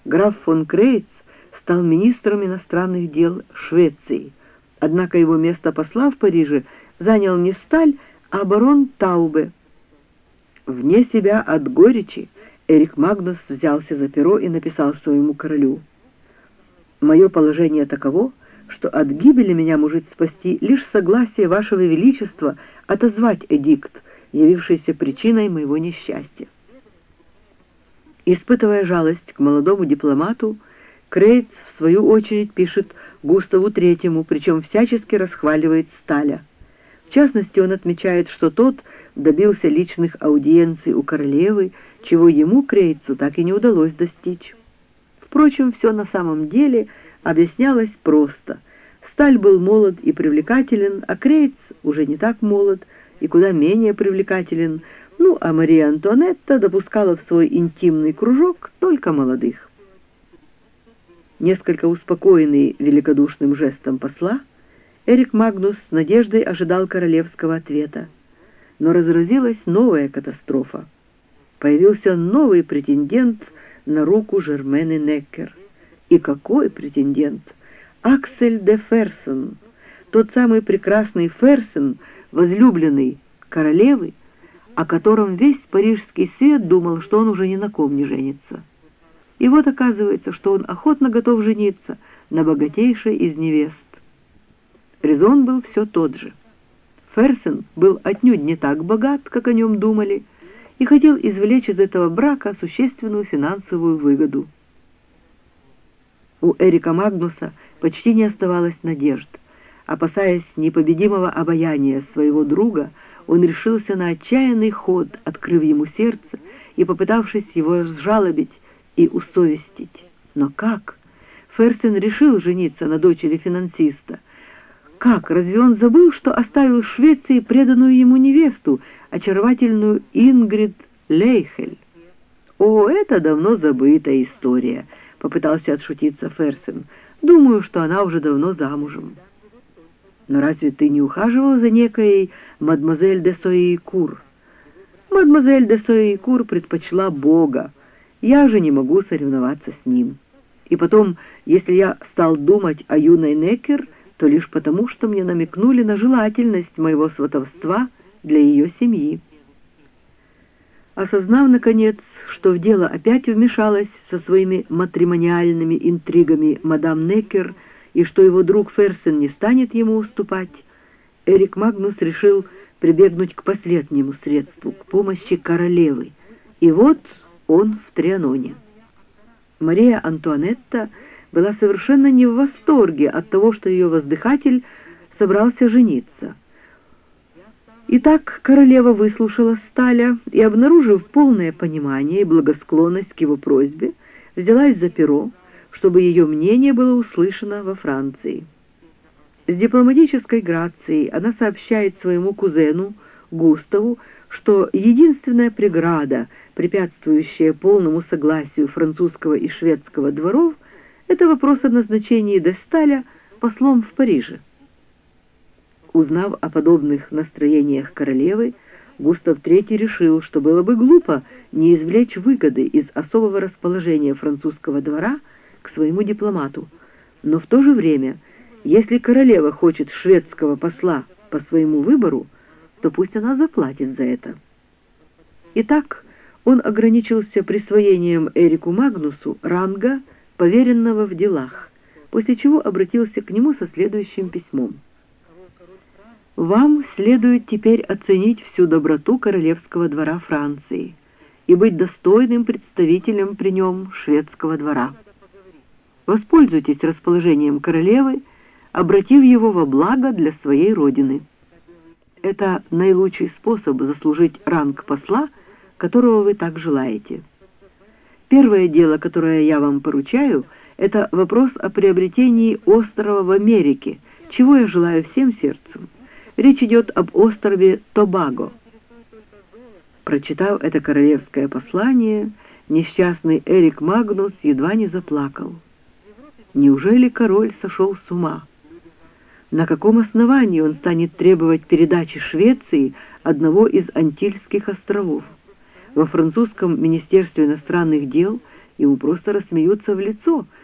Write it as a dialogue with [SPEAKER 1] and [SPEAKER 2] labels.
[SPEAKER 1] Граф фон Крейц стал министром иностранных дел Швеции, однако его место посла в Париже занял не Сталь, а барон Таубе. Вне себя от горечи Эрик Магнус взялся за перо и написал своему королю: «Мое положение таково, что от гибели меня может спасти лишь согласие вашего величества отозвать эдикт, явившийся причиной моего несчастья». Испытывая жалость к молодому дипломату, Крейц в свою очередь пишет Густаву III, причем всячески расхваливает Сталя. В частности, он отмечает, что тот добился личных аудиенций у королевы, чего ему, Крейцу, так и не удалось достичь. Впрочем, все на самом деле объяснялось просто. Сталь был молод и привлекателен, а Крейц уже не так молод и куда менее привлекателен, а Мария Антуанетта допускала в свой интимный кружок только молодых. Несколько успокоенный великодушным жестом посла, Эрик Магнус с надеждой ожидал королевского ответа. Но разразилась новая катастрофа. Появился новый претендент на руку Жермены Неккер. И какой претендент? Аксель де Ферсен, тот самый прекрасный Ферсен, возлюбленный королевы, о котором весь парижский свет думал, что он уже ни на ком не женится. И вот оказывается, что он охотно готов жениться на богатейшей из невест. Резон был все тот же. Ферсен был отнюдь не так богат, как о нем думали, и хотел извлечь из этого брака существенную финансовую выгоду. У Эрика Магнуса почти не оставалось надежд. Опасаясь непобедимого обаяния своего друга, он решился на отчаянный ход, открыв ему сердце и попытавшись его разжалобить и усовестить. Но как? Ферсен решил жениться на дочери финансиста. Как? Разве он забыл, что оставил в Швеции преданную ему невесту, очаровательную Ингрид Лейхель? «О, это давно забытая история», — попытался отшутиться Ферсен. «Думаю, что она уже давно замужем». «Но разве ты не ухаживал за некой мадемуазель де Соейкур?» «Мадемуазель де Соейкур предпочла Бога. Я же не могу соревноваться с ним. И потом, если я стал думать о юной Неккер, то лишь потому, что мне намекнули на желательность моего сватовства для ее семьи». Осознав, наконец, что в дело опять вмешалась со своими матримониальными интригами мадам Неккер, и что его друг Ферсен не станет ему уступать, Эрик Магнус решил прибегнуть к последнему средству, к помощи королевы. И вот он в Трианоне. Мария Антуанетта была совершенно не в восторге от того, что ее воздыхатель собрался жениться. Итак, королева выслушала Сталя и, обнаружив полное понимание и благосклонность к его просьбе, взялась за перо, чтобы ее мнение было услышано во Франции. С дипломатической грацией она сообщает своему кузену Густаву, что единственная преграда, препятствующая полному согласию французского и шведского дворов, это вопрос о назначении де Сталя послом в Париже. Узнав о подобных настроениях королевы, Густав III решил, что было бы глупо не извлечь выгоды из особого расположения французского двора к своему дипломату. Но в то же время, если королева хочет шведского посла по своему выбору, то пусть она заплатит за это. Итак, он ограничился присвоением Эрику Магнусу ранга поверенного в делах, после чего обратился к нему со следующим письмом. «Вам следует теперь оценить всю доброту королевского двора Франции и быть достойным представителем при нем шведского двора. Воспользуйтесь расположением королевы, обратив его во благо для своей родины. Это наилучший способ заслужить ранг посла, которого вы так желаете. Первое дело, которое я вам поручаю, это вопрос о приобретении острова в Америке, чего я желаю всем сердцем. Речь идет об острове Тобаго». Прочитав это королевское послание, несчастный Эрик Магнус едва не заплакал. Неужели король сошел с ума? На каком основании он станет требовать передачи Швеции одного из Антильских островов? Во французском министерстве иностранных дел ему просто рассмеются в лицо,